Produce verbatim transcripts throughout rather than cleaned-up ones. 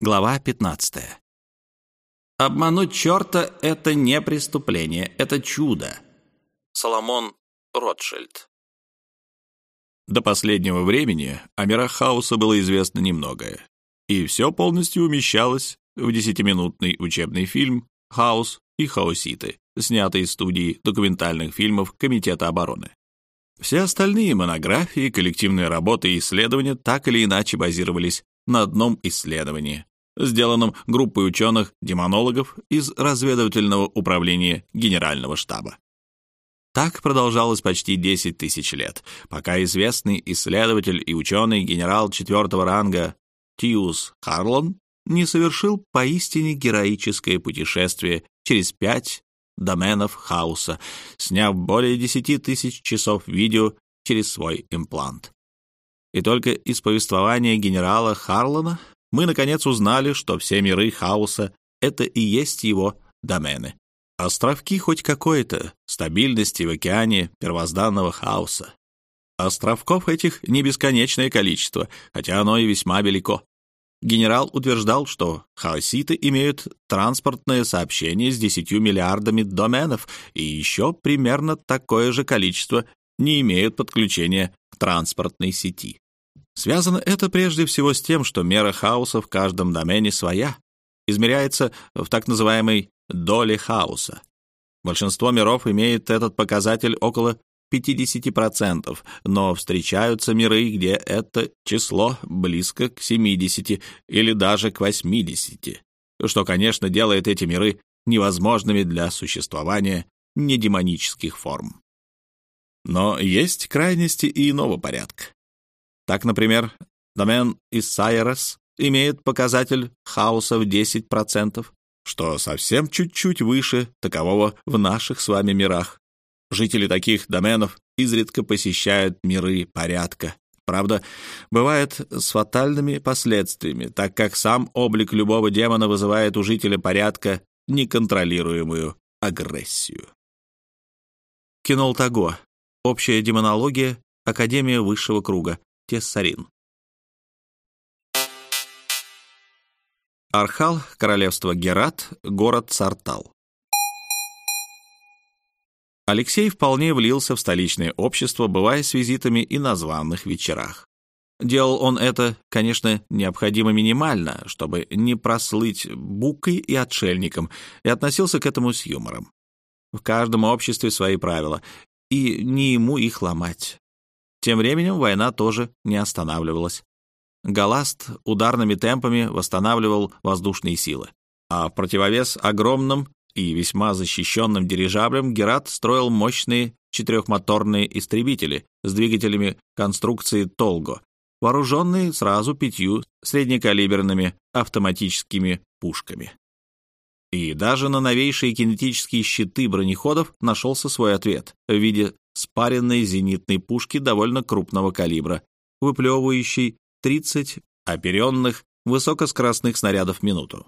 Глава пятнадцатая. Обмануть черта — это не преступление, это чудо. Соломон Ротшильд. До последнего времени о мирах хаоса было известно немногое, и все полностью умещалось в десятиминутный учебный фильм «Хаос и хаоситы», снятый из студии документальных фильмов Комитета обороны. Все остальные монографии, коллективные работы и исследования так или иначе базировались на одном исследовании, сделанном группой ученых-демонологов из разведывательного управления Генерального штаба. Так продолжалось почти десять тысяч лет, пока известный исследователь и ученый генерал четвертого ранга Тиус Харлон не совершил поистине героическое путешествие через пять доменов хаоса, сняв более десяти тысяч часов видео через свой имплант. И только из повествования генерала Харлона мы, наконец, узнали, что все миры хаоса — это и есть его домены. Островки хоть какой-то стабильности в океане первозданного хаоса. Островков этих не бесконечное количество, хотя оно и весьма велико. Генерал утверждал, что хаоситы имеют транспортное сообщение с десятью миллиардами доменов, и еще примерно такое же количество не имеют подключения к транспортной сети. Связано это прежде всего с тем, что мера хаоса в каждом домене своя, измеряется в так называемой доле хаоса. Большинство миров имеет этот показатель около пятьдесят процентов, но встречаются миры, где это число близко к семидесяти или даже к восьмидесяти, что, конечно, делает эти миры невозможными для существования недемонических форм. Но есть крайности и иного порядка. Так, например, домен Иссайрес имеет показатель хаоса в десять процентов, что совсем чуть-чуть выше такового в наших с вами мирах. Жители таких доменов изредка посещают миры порядка. Правда, бывает с фатальными последствиями, так как сам облик любого демона вызывает у жителя порядка неконтролируемую агрессию. Кинолтаго. Общая демонология. Академия высшего круга. Тессарин. Архал, королевство Герат, город Сартал. Алексей вполне влился в столичное общество, бывая с визитами и на званых вечерах. Делал он это, конечно, необходимо минимально, чтобы не прослыть букой и отшельником, и относился к этому с юмором. В каждом обществе свои правила, и не ему их ломать. Тем временем война тоже не останавливалась. Галаст ударными темпами восстанавливал воздушные силы, а в противовес огромным и весьма защищенным дирижаблям Герат строил мощные четырехмоторные истребители с двигателями конструкции Толго, вооруженные сразу пятью среднекалиберными автоматическими пушками. И даже на новейшие кинетические щиты бронеходов нашелся свой ответ в виде спаренной зенитной пушки довольно крупного калибра, выплевывающей тридцать оперенных высокоскоростных снарядов в минуту.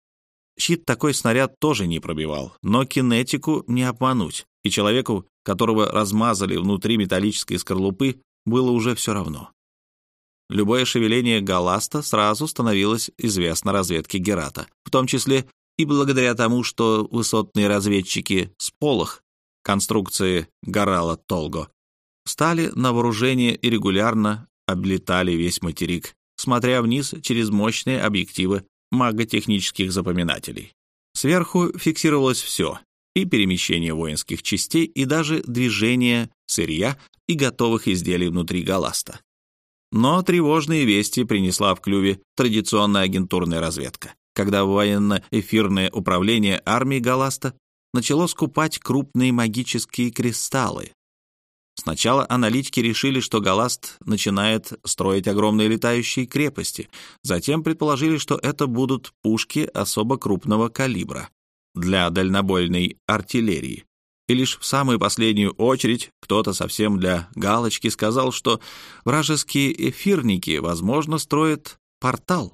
Щит такой снаряд тоже не пробивал, но кинетику не обмануть, и человеку, которого размазали внутри металлической скорлупы, было уже все равно. Любое шевеление Галаста сразу становилось известно разведке Герата, в том числе и благодаря тому, что высотные разведчики Сполох конструкции Горала Толго стали на вооружение и регулярно облетали весь материк, смотря вниз через мощные объективы маготехнических запоминателей. Сверху фиксировалось все — и перемещение воинских частей, и даже движение сырья и готовых изделий внутри Галаста. Но тревожные вести принесла в клюве традиционная агентурная разведка, когда военно-эфирное управление армии Галаста начало скупать крупные магические кристаллы. Сначала аналитики решили, что Галаст начинает строить огромные летающие крепости, затем предположили, что это будут пушки особо крупного калибра для дальнобойной артиллерии. И лишь в самую последнюю очередь кто-то совсем для галочки сказал, что вражеские эфирники, возможно, строят портал.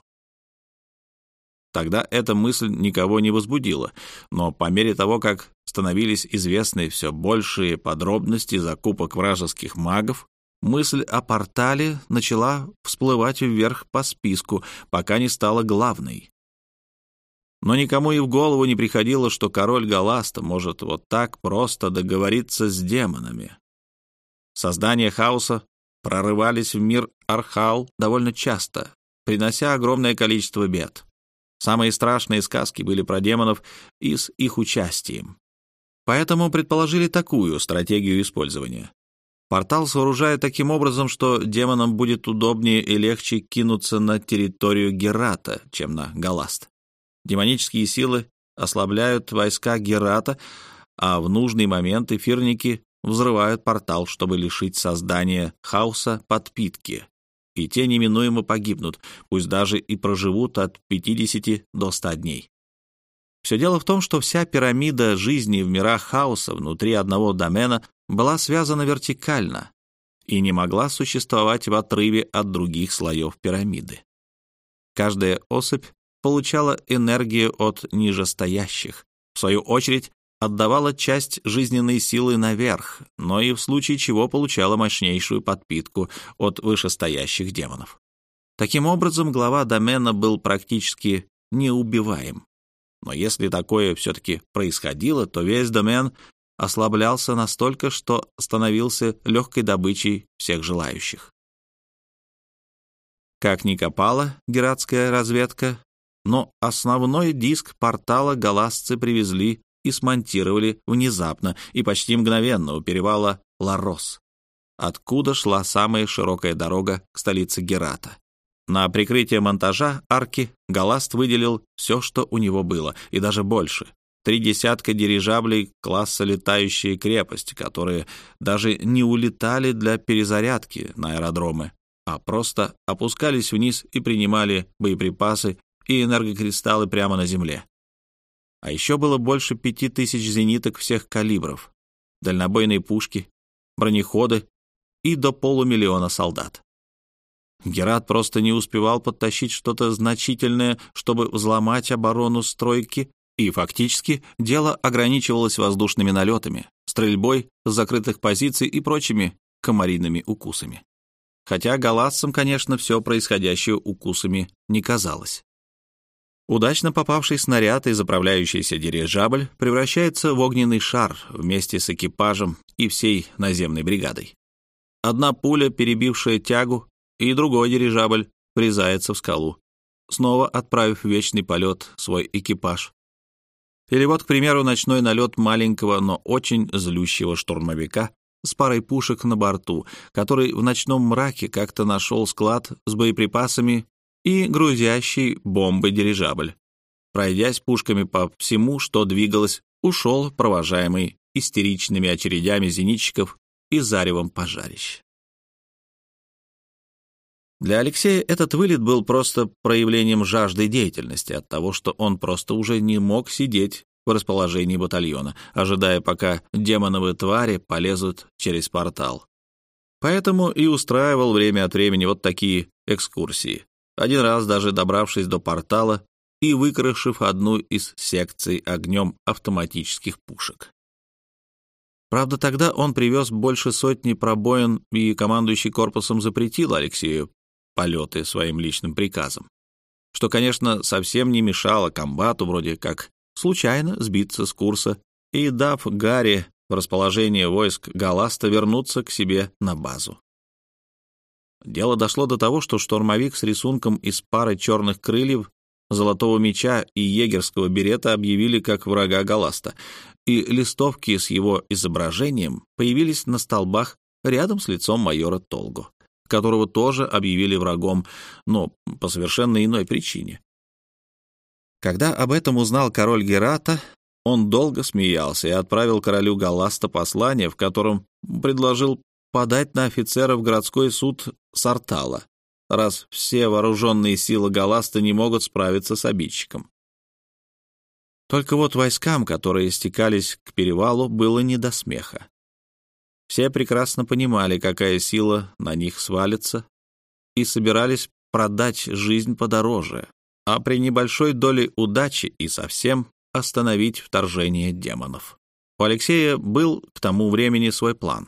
Тогда эта мысль никого не возбудила, но по мере того, как становились известны все большие подробности закупок вражеских магов, мысль о портале начала всплывать вверх по списку, пока не стала главной. Но никому и в голову не приходило, что король Галаста может вот так просто договориться с демонами. Создания хаоса прорывались в мир Архал довольно часто, принося огромное количество бед. Самые страшные сказки были про демонов и с их участием. Поэтому предположили такую стратегию использования. Портал сооружают таким образом, что демонам будет удобнее и легче кинуться на территорию Герата, чем на Галаст. Демонические силы ослабляют войска Герата, а в нужный момент эфирники взрывают портал, чтобы лишить создания хаоса подпитки. И те неминуемо погибнут, пусть даже и проживут от пятидесяти до ста дней. Все дело в том, что вся пирамида жизни в мирах хаоса внутри одного домена была связана вертикально и не могла существовать в отрыве от других слоев пирамиды. Каждая особь получала энергию от нижестоящих, в свою очередь отдавала часть жизненной силы наверх, но и в случае чего получала мощнейшую подпитку от вышестоящих демонов. Таким образом, глава домена был практически неубиваем. Но если такое все-таки происходило, то весь домен ослаблялся настолько, что становился легкой добычей всех желающих. Как ни копала гератская разведка, но основной диск портала галасцы привезли и смонтировали внезапно и почти мгновенно у перевала Ларос, откуда шла самая широкая дорога к столице Герата. На прикрытие монтажа арки Галаст выделил все, что у него было, и даже больше. Три десятка дирижаблей класса «Летающая крепость», которые даже не улетали для перезарядки на аэродромы, а просто опускались вниз и принимали боеприпасы и энергокристаллы прямо на земле. А еще было больше пяти тысяч зениток всех калибров, дальнобойные пушки, бронеходы и до полумиллиона солдат. Герат просто не успевал подтащить что-то значительное, чтобы взломать оборону стройки, и фактически дело ограничивалось воздушными налетами, стрельбой с закрытых позиций и прочими комариными укусами. Хотя галасцам, конечно, все происходящее укусами не казалось. Удачно попавший снаряд и заправляющийся дирижабль превращается в огненный шар вместе с экипажем и всей наземной бригадой. Одна пуля, перебившая тягу, и другой дирижабль врезается в скалу, снова отправив в вечный полет свой экипаж. Или вот, к примеру, ночной налет маленького, но очень злющего штурмовика с парой пушек на борту, который в ночном мраке как-то нашел склад с боеприпасами и грузящий бомбы дирижабль. Пройдясь пушками по всему, что двигалось, ушел, провожаемый истеричными очередями зенитчиков и заревом пожарищ. Для Алексея этот вылет был просто проявлением жажды деятельности от того, что он просто уже не мог сидеть в расположении батальона, ожидая, пока демоновые твари полезут через портал. Поэтому и устраивал время от времени вот такие экскурсии, один раз даже добравшись до портала и выкрашив одну из секций огнем автоматических пушек. Правда, тогда он привез больше сотни пробоин, и командующий корпусом запретил Алексею полеты своим личным приказом, что, конечно, совсем не мешало комбату вроде как случайно сбиться с курса и, дав Гарри в расположение войск Галаста, вернуться к себе на базу. Дело дошло до того, что штурмовик с рисунком из пары черных крыльев, золотого меча и егерского берета объявили как врага Галаста, и листовки с его изображением появились на столбах рядом с лицом майора Толго, которого тоже объявили врагом, но по совершенно иной причине. Когда об этом узнал король Герата, он долго смеялся и отправил королю Галаста послание, в котором предложил подать на офицеров городской суд Сартала, раз все вооруженные силы Галаста не могут справиться с обидчиком. Только вот войскам, которые стекались к перевалу, было не до смеха. Все прекрасно понимали, какая сила на них свалится, и собирались продать жизнь подороже, а при небольшой доле удачи и совсем остановить вторжение демонов. У Алексея был к тому времени свой план.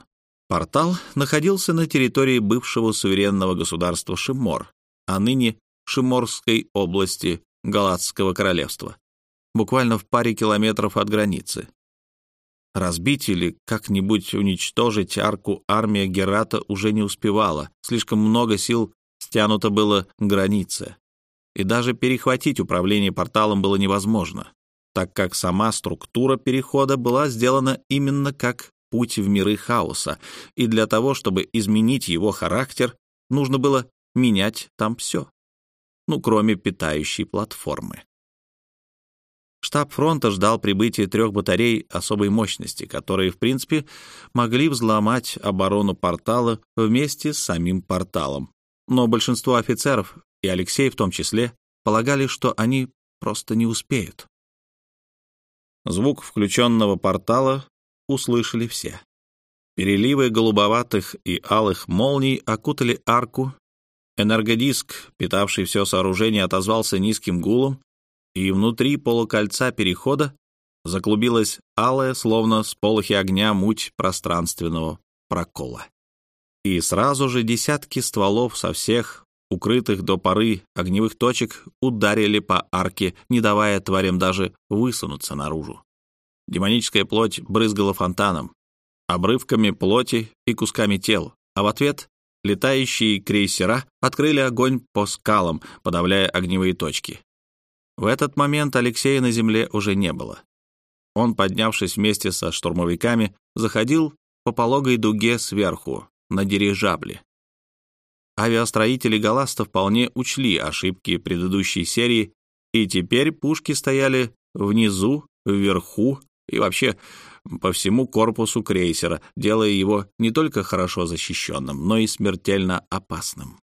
Портал находился на территории бывшего суверенного государства Шимор, а ныне Шиморской области Галатского королевства, буквально в паре километров от границы. Разбить или как-нибудь уничтожить арку армия Герата уже не успевала, слишком много сил стянуто было к границе, и даже перехватить управление порталом было невозможно, так как сама структура перехода была сделана именно как путь в миры хаоса, и для того, чтобы изменить его характер, нужно было менять там все, ну, кроме питающей платформы. Штаб фронта ждал прибытия трех батарей особой мощности, которые, в принципе, могли взломать оборону портала вместе с самим порталом. Но большинство офицеров, и Алексей в том числе, полагали, что они просто не успеют. Звук включенного портала услышали все. Переливы голубоватых и алых молний окутали арку. Энергодиск, питавший все сооружение, отозвался низким гулом, и внутри полукольца перехода заклубилась алая, словно сполохи огня, муть пространственного прокола. И сразу же десятки стволов со всех укрытых до поры огневых точек ударили по арке, не давая тварям даже высунуться наружу. Демоническая плоть брызгала фонтаном, обрывками плоти и кусками тел, а в ответ летающие крейсера открыли огонь по скалам, подавляя огневые точки. В этот момент Алексея на земле уже не было. Он, поднявшись вместе со штурмовиками, заходил по пологой дуге сверху, на дирижабле. Авиастроители Галаста вполне учли ошибки предыдущей серии, и теперь пушки стояли внизу, вверху и вообще по всему корпусу крейсера, делая его не только хорошо защищенным, но и смертельно опасным.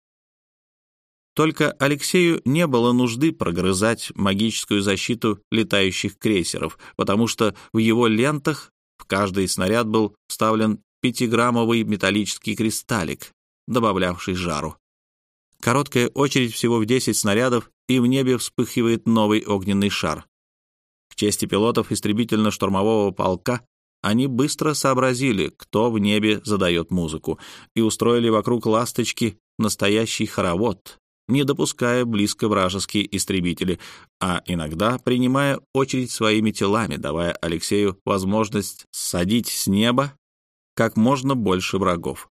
Только Алексею не было нужды прогрызать магическую защиту летающих крейсеров, потому что в его лентах в каждый снаряд был вставлен пятиграммовый металлический кристаллик, добавлявший жару. Короткая очередь всего в десять снарядов, и в небе вспыхивает новый огненный шар. К чести пилотов истребительно-штурмового полка, они быстро сообразили, кто в небе задает музыку, и устроили вокруг «Ласточки» настоящий хоровод, не допуская близко вражеские истребители, а иногда принимая очередь своими телами, давая Алексею возможность ссадить с неба как можно больше врагов.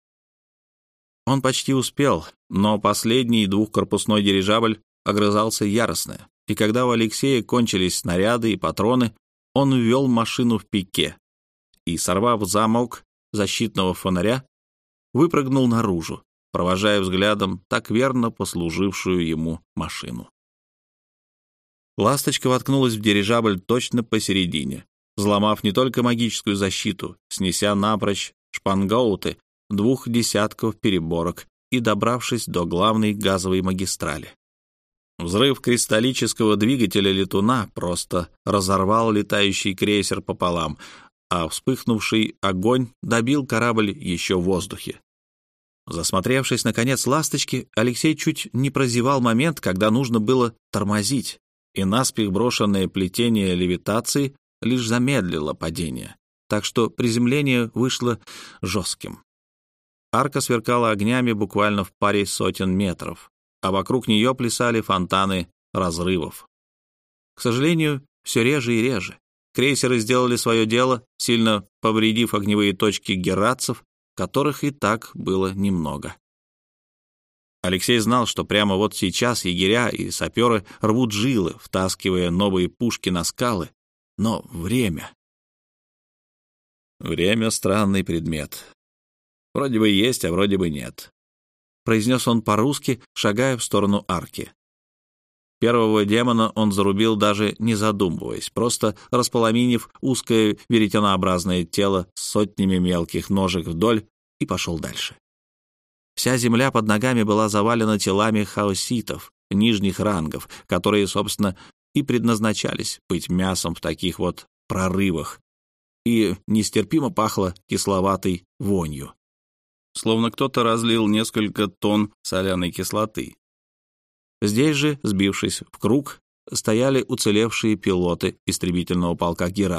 Он почти успел, но последний двухкорпусной дирижабль огрызался яростно, и когда у Алексея кончились снаряды и патроны, он ввел машину в пике и, сорвав замок защитного фонаря, выпрыгнул наружу, провожая взглядом так верно послужившую ему машину. «Ласточка» воткнулась в дирижабль точно посередине, взломав не только магическую защиту, снеся напрочь шпангоуты двух десятков переборок и добравшись до главной газовой магистрали. Взрыв кристаллического двигателя летуна просто разорвал летающий крейсер пополам, а вспыхнувший огонь добил корабль еще в воздухе. Засмотревшись, наконец, «Ласточки», Алексей чуть не прозевал момент, когда нужно было тормозить, и наспех брошенное плетение левитации лишь замедлило падение, так что приземление вышло жестким. Арка сверкала огнями буквально в паре сотен метров, а вокруг нее плясали фонтаны разрывов. К сожалению, все реже и реже. Крейсеры сделали свое дело, сильно повредив огневые точки герратцев, которых и так было немного. Алексей знал, что прямо вот сейчас егеря и саперы рвут жилы, втаскивая новые пушки на скалы, но время... Время — странный предмет. Вроде бы есть, а вроде бы нет, — произнес он по-русски, шагая в сторону арки. Первого демона он зарубил, даже не задумываясь, просто располовинив узкое веретенообразное тело с сотнями мелких ножек вдоль, и пошел дальше. Вся земля под ногами была завалена телами хаоситов нижних рангов, которые, собственно, и предназначались быть мясом в таких вот прорывах, и нестерпимо пахло кисловатой вонью, словно кто-то разлил несколько тонн соляной кислоты. Здесь же, сбившись в круг, стояли уцелевшие пилоты истребительного полка Герата,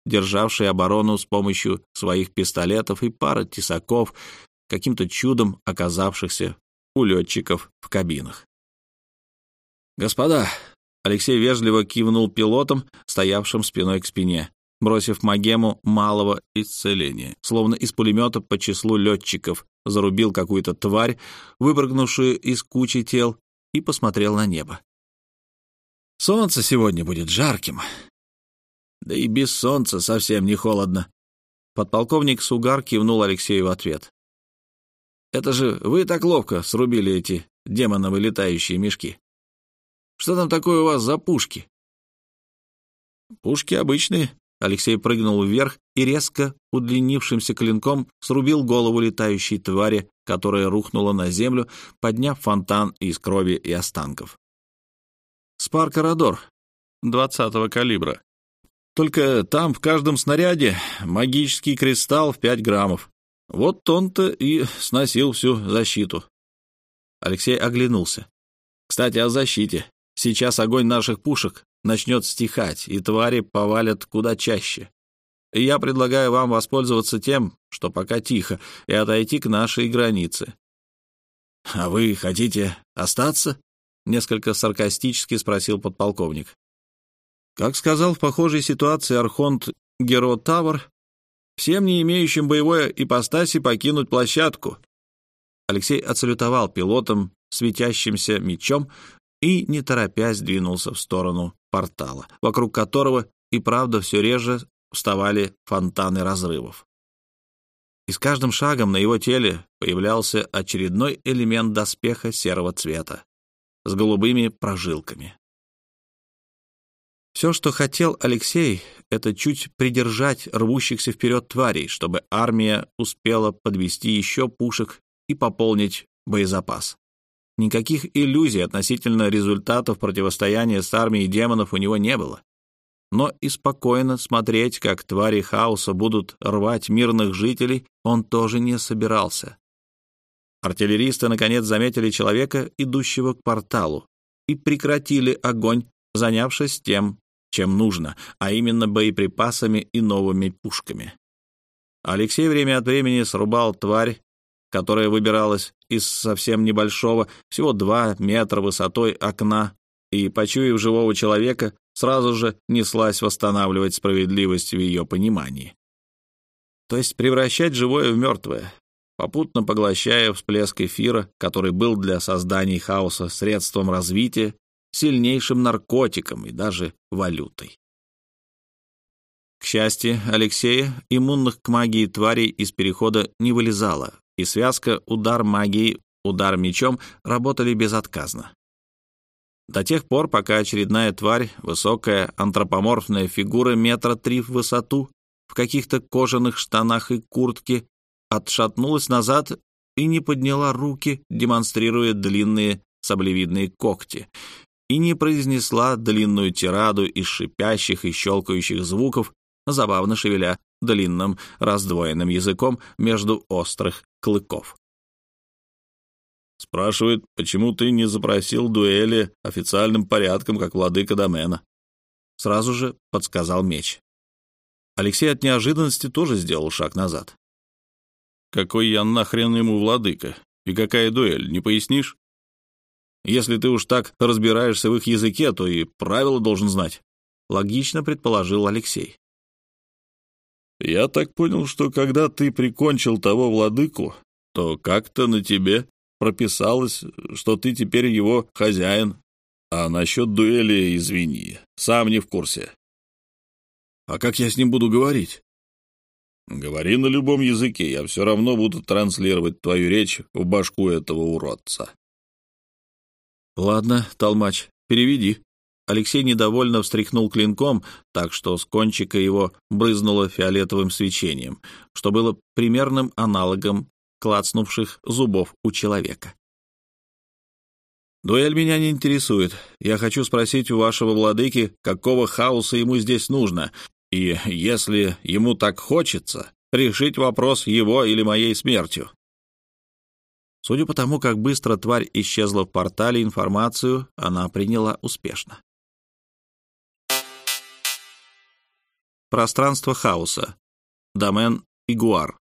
державшие оборону с помощью своих пистолетов, и пара тесаков, каким-то чудом оказавшихся у летчиков в кабинах. «Господа!» — Алексей вежливо кивнул пилотам, стоявшим спиной к спине, бросив магему малого исцеления, словно из пулемета по числу летчиков, зарубил какую-то тварь, выпрыгнувшую из кучи тел, и посмотрел на небо. «Солнце сегодня будет жарким. Да и без солнца совсем не холодно». Подполковник Сугар кивнул Алексею в ответ. «Это же вы так ловко срубили эти демоновы летающие мешки. Что там такое у вас за пушки?» «Пушки обычные». Алексей прыгнул вверх и резко удлинившимся клинком срубил голову летающей твари, которая рухнула на землю, подняв фонтан из крови и останков. «Спарк-Орадор двадцатого калибра. Только там в каждом снаряде магический кристалл в пять граммов. Вот он-то и сносил всю защиту». Алексей оглянулся. «Кстати, о защите. Сейчас огонь наших пушек начнет стихать, и твари повалят куда чаще. И я предлагаю вам воспользоваться тем, что пока тихо, и отойти к нашей границе». «А вы хотите остаться?» — несколько саркастически спросил подполковник. Как сказал в похожей ситуации архонт Геро Тавр, всем не имеющим боевой ипостаси покинуть площадку. Алексей отсалютовал пилотам светящимся мечом и, не торопясь, двинулся в сторону портала, вокруг которого и правда все реже вставали фонтаны разрывов. И с каждым шагом на его теле появлялся очередной элемент доспеха серого цвета с голубыми прожилками. Все, что хотел Алексей, это чуть придержать рвущихся вперед тварей, чтобы армия успела подвести еще пушек и пополнить боезапас. Никаких иллюзий относительно результатов противостояния с армией демонов у него не было. Но и спокойно смотреть, как твари хаоса будут рвать мирных жителей, он тоже не собирался. Артиллеристы наконец заметили человека, идущего к порталу, и прекратили огонь, занявшись тем, чем нужно, а именно боеприпасами и новыми пушками. Алексей время от времени срубал тварь, которая выбиралась из совсем небольшого, всего два метра высотой окна, и, почуяв живого человека, сразу же неслась восстанавливать справедливость в ее понимании. То есть превращать живое в мертвое, попутно поглощая всплеск эфира, который был для создания хаоса средством развития, сильнейшим наркотиком и даже валютой. К счастью, Алексея иммунных к магии тварей из перехода не вылезало, и связка удар магией, удар мечом работали безотказно. До тех пор, пока очередная тварь, высокая антропоморфная фигура метра три в высоту, в каких-то кожаных штанах и куртке, отшатнулась назад и не подняла руки, демонстрируя длинные саблевидные когти, и не произнесла длинную тираду из шипящих и щелкающих звуков, забавно шевеля длинным раздвоенным языком между острых клыков. «Спрашивает, почему ты не запросил дуэли официальным порядком, как владыка домена?» Сразу же подсказал меч. Алексей от неожиданности тоже сделал шаг назад. «Какой я нахрен ему владыка? И какая дуэль, не пояснишь? Если ты уж так разбираешься в их языке, то и правила должен знать», — логично предположил Алексей. «Я так понял, что когда ты прикончил того владыку, то как-то на тебе прописалось, что ты теперь его хозяин. А насчет дуэли, извини, сам не в курсе». «А как я с ним буду говорить?» «Говори на любом языке, я все равно буду транслировать твою речь в башку этого уродца». «Ладно, толмач, переведи». Алексей недовольно встряхнул клинком, так что с кончика его брызнуло фиолетовым свечением, что было примерным аналогом клацнувших зубов у человека. «Дуэль меня не интересует. Я хочу спросить у вашего владыки, какого хаоса ему здесь нужно, и, если ему так хочется, решить вопрос его или моей смертью». Судя по тому, как быстро тварь исчезла в портале, информацию она приняла успешно. Пространство хаоса. Домен Игуар.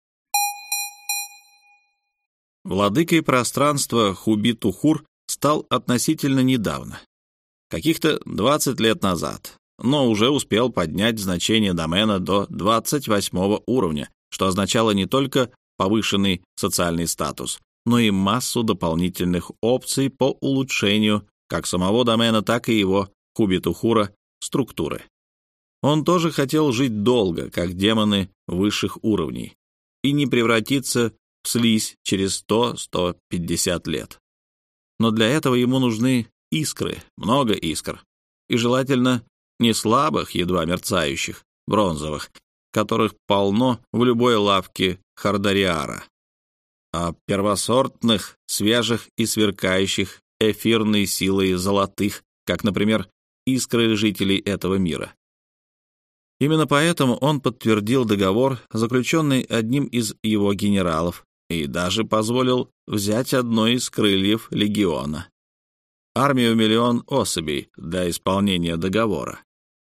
Владыкой пространства Хуби-Тухур стал относительно недавно, каких-то двадцать лет назад, но уже успел поднять значение домена до двадцать восьмого уровня, что означало не только повышенный социальный статус, но и массу дополнительных опций по улучшению как самого домена, так и его, Хуби-Тухура, структуры. Он тоже хотел жить долго, как демоны высших уровней, и не превратиться в слизь через сто — сто пятьдесят лет. Но для этого ему нужны искры, много искр, и желательно не слабых, едва мерцающих, бронзовых, которых полно в любой лавке Хардариара, а первосортных, свежих и сверкающих эфирной силой золотых, как, например, искры жителей этого мира. Именно поэтому он подтвердил договор, заключенный одним из его генералов, и даже позволил взять одно из крыльев легиона — армию миллион особей для исполнения договора.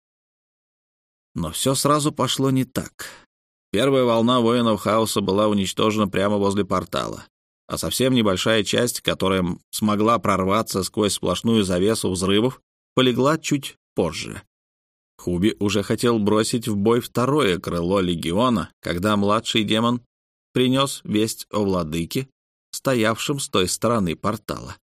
Но все сразу пошло не так. Первая волна воинов хаоса была уничтожена прямо возле портала, а совсем небольшая часть, которая смогла прорваться сквозь сплошную завесу взрывов, полегла чуть позже. Хуби уже хотел бросить в бой второе крыло легиона, когда младший демон принес весть о владыке, стоявшем с той стороны портала.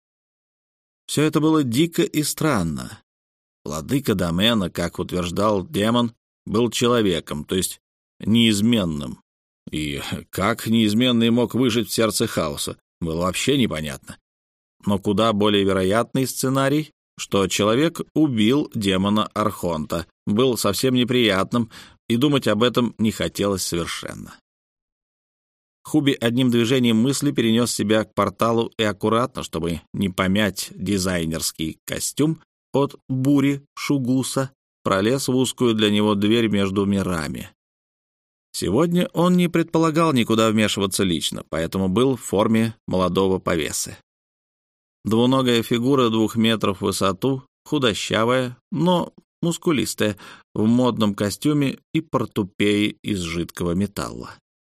Все это было дико и странно. Владыка домена, как утверждал демон, был человеком, то есть неизменным. И как неизменный мог выжить в сердце хаоса, было вообще непонятно. Но куда более вероятный сценарий, что человек убил демона Архонта, был совсем неприятным, и думать об этом не хотелось совершенно. Хуби одним движением мысли перенес себя к порталу и аккуратно, чтобы не помять дизайнерский костюм, от бури Шугуса пролез в узкую для него дверь между мирами. Сегодня он не предполагал никуда вмешиваться лично, поэтому был в форме молодого повесы. Двуногая фигура двух метров в высоту, худощавая, но мускулистая, в модном костюме и портупее из жидкого металла.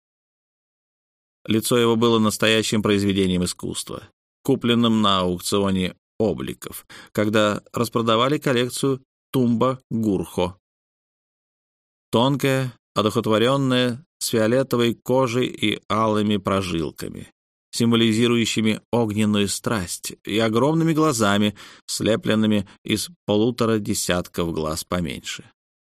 Лицо его было настоящим произведением искусства, купленным на аукционе обликов, когда распродавали коллекцию Тумба Гурхо. Тонкая, одухотворенная, с фиолетовой кожей и алыми прожилками, символизирующими огненную страсть, и огромными глазами, слепленными из полутора десятков глаз поменьше.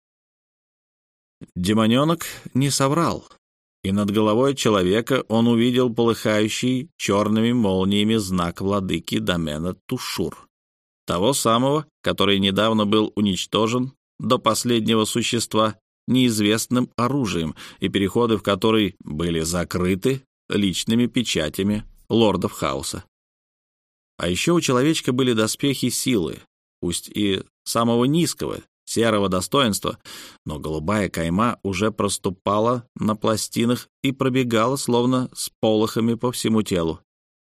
Демоненок не соврал, и над головой человека он увидел полыхающий черными молниями знак владыки домена Тушур, того самого, который недавно был уничтожен до последнего существа неизвестным оружием, и переходы в который были закрыты личными печатями лордов хаоса. А еще у человечка были доспехи силы, пусть и самого низкого, серого достоинства, но голубая кайма уже проступала на пластинах и пробегала, словно с полохами по всему телу.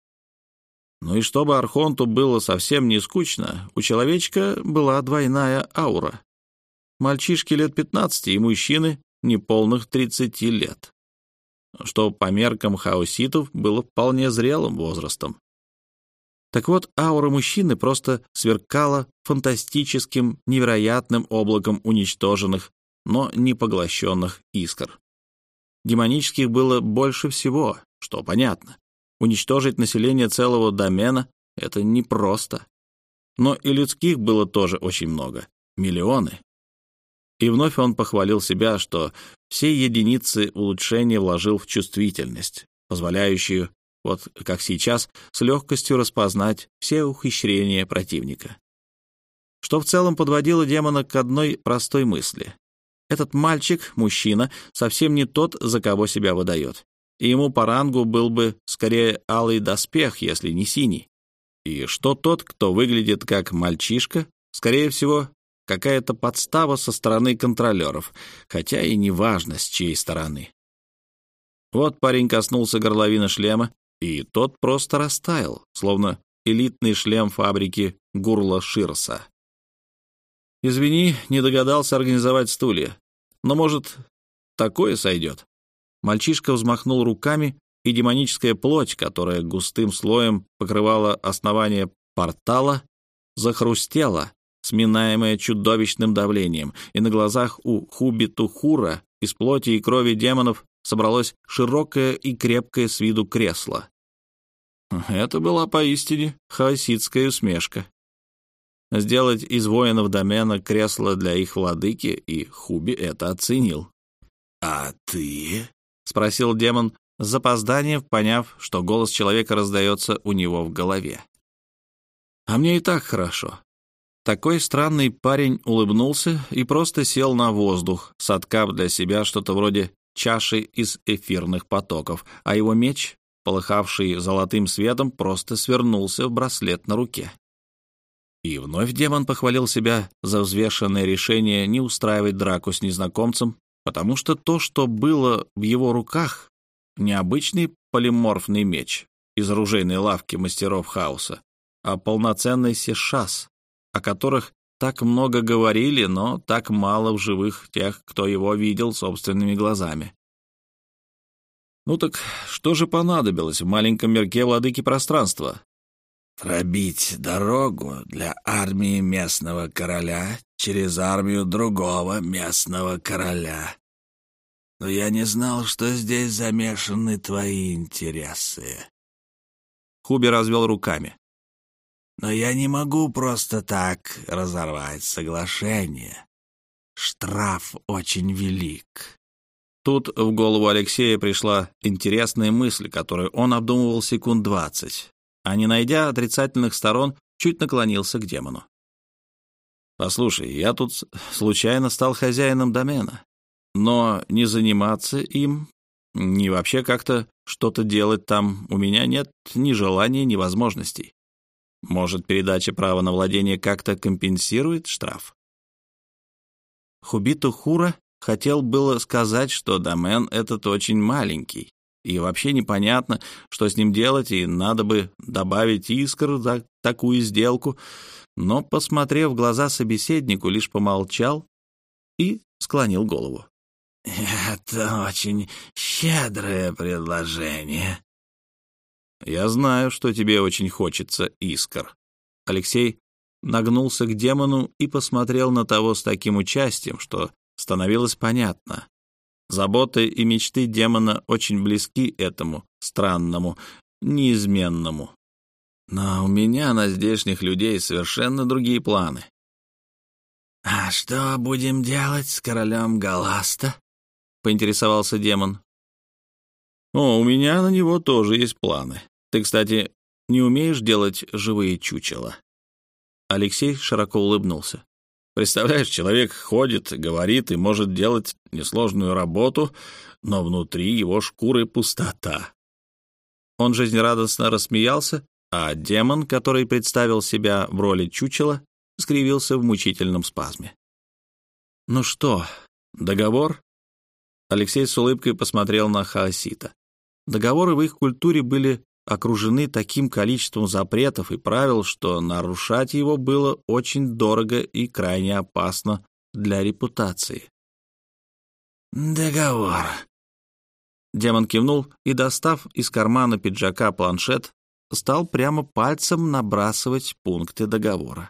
Ну и чтобы Архонту было совсем не скучно, у человечка была двойная аура. Мальчишки лет пятнадцати и мужчины неполных тридцати лет, что по меркам хаоситов было вполне зрелым возрастом. Так вот, аура мужчины просто сверкала фантастическим, невероятным облаком уничтоженных, но не поглощенных искр. Демонических было больше всего, что понятно. Уничтожить население целого домена — это непросто. Но и людских было тоже очень много, миллионы. И вновь он похвалил себя, что все единицы улучшения вложил в чувствительность, позволяющую, вот как сейчас, с легкостью распознать все ухищрения противника. Что в целом подводило демона к одной простой мысли. Этот мальчик, мужчина, совсем не тот, за кого себя выдает. И ему по рангу был бы скорее алый доспех, если не синий. И что тот, кто выглядит как мальчишка, скорее всего, какая-то подстава со стороны контролеров, хотя и не важно, с чьей стороны. Вот парень коснулся горловины шлема, и тот просто растаял, словно элитный шлем фабрики Гурла Ширса. «Извини, не догадался организовать стулья». Но, может, такое сойдет?» Мальчишка взмахнул руками, и демоническая плоть, которая густым слоем покрывала основание портала, захрустела, сминаемая чудовищным давлением, и на глазах у Хуби-Тухура из плоти и крови демонов собралось широкое и крепкое с виду кресло. Это была поистине хаоситская усмешка. Сделать из воинов домена кресло для их владыки, и Хуби это оценил. «А ты?» — спросил демон с запозданием, поняв, что голос человека раздается у него в голове. «А мне и так хорошо». Такой странный парень улыбнулся и просто сел на воздух, соткав для себя что-то вроде чаши из эфирных потоков, а его меч, полыхавший золотым светом, просто свернулся в браслет на руке. И вновь демон похвалил себя за взвешенное решение не устраивать драку с незнакомцем, потому что то, что было в его руках, необычный полиморфный меч из оружейной лавки мастеров хаоса, а полноценный сешас, о которых так много говорили, но так мало в живых тех, кто его видел собственными глазами. Ну так что же понадобилось в маленьком мирке владыки пространства? Пробить дорогу для армии местного короля через армию другого местного короля. Но я не знал, что здесь замешаны твои интересы. Хуби развел руками. Но я не могу просто так разорвать соглашение. Штраф очень велик. Тут в голову Алексея пришла интересная мысль, которую он обдумывал секунд двадцать, а не найдя отрицательных сторон, чуть наклонился к демону. «Послушай, я тут случайно стал хозяином домена, но не заниматься им, ни вообще как-то что-то делать там у меня нет ни желания, ни возможностей. Может, передача права на владение как-то компенсирует штраф?» Хуби-Тухура хотел было сказать, что домен этот очень маленький, и вообще непонятно, что с ним делать, и надо бы добавить искр за такую сделку, но, посмотрев в глаза собеседнику, лишь помолчал и склонил голову. «Это очень щедрое предложение». «Я знаю, что тебе очень хочется искр». Алексей нагнулся к демону и посмотрел на того с таким участием, что становилось понятно. Заботы и мечты демона очень близки этому странному, неизменному. Но у меня на здешних людей совершенно другие планы. «А что будем делать с королем Галаста?» — поинтересовался демон. «О, у меня на него тоже есть планы. Ты, кстати, не умеешь делать живые чучела?» Алексей широко улыбнулся. «Представляешь, человек ходит, говорит и может делать несложную работу, но внутри его шкуры пустота». Он жизнерадостно рассмеялся, а демон, который представил себя в роли чучела, скривился в мучительном спазме. «Ну что, договор?» Алексей с улыбкой посмотрел на хаосита. Договоры в их культуре были окружены таким количеством запретов и правил, что нарушать его было очень дорого и крайне опасно для репутации. «Договор». Демон кивнул и, достав из кармана пиджака планшет, стал прямо пальцем набрасывать пункты договора.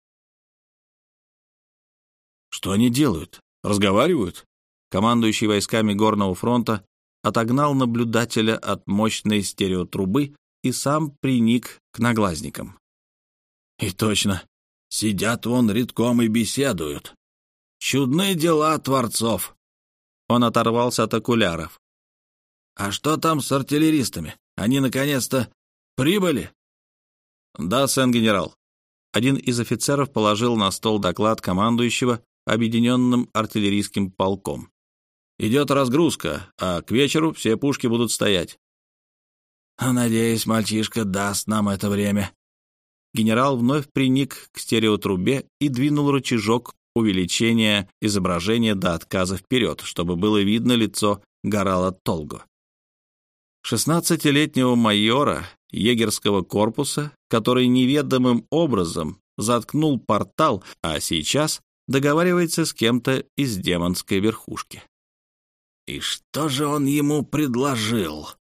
«Что они делают? Разговаривают?» Командующий войсками Горного фронта отогнал наблюдателя от мощной стереотрубы и сам приник к наглазникам. «И точно, сидят вон редком и беседуют. Чудные дела творцов!» Он оторвался от окуляров. «А что там с артиллеристами? Они, наконец-то, прибыли?» «Да, сен-генерал». Один из офицеров положил на стол доклад командующего объединенным артиллерийским полком. «Идет разгрузка, а к вечеру все пушки будут стоять». «Надеюсь, мальчишка даст нам это время». Генерал вновь приник к стереотрубе и двинул рычажок увеличения изображения до отказа вперед, чтобы было видно лицо Гарала Толго. Шестнадцатилетнего майора егерского корпуса, который неведомым образом заткнул портал, а сейчас договаривается с кем-то из демонской верхушки. И что же он ему предложил?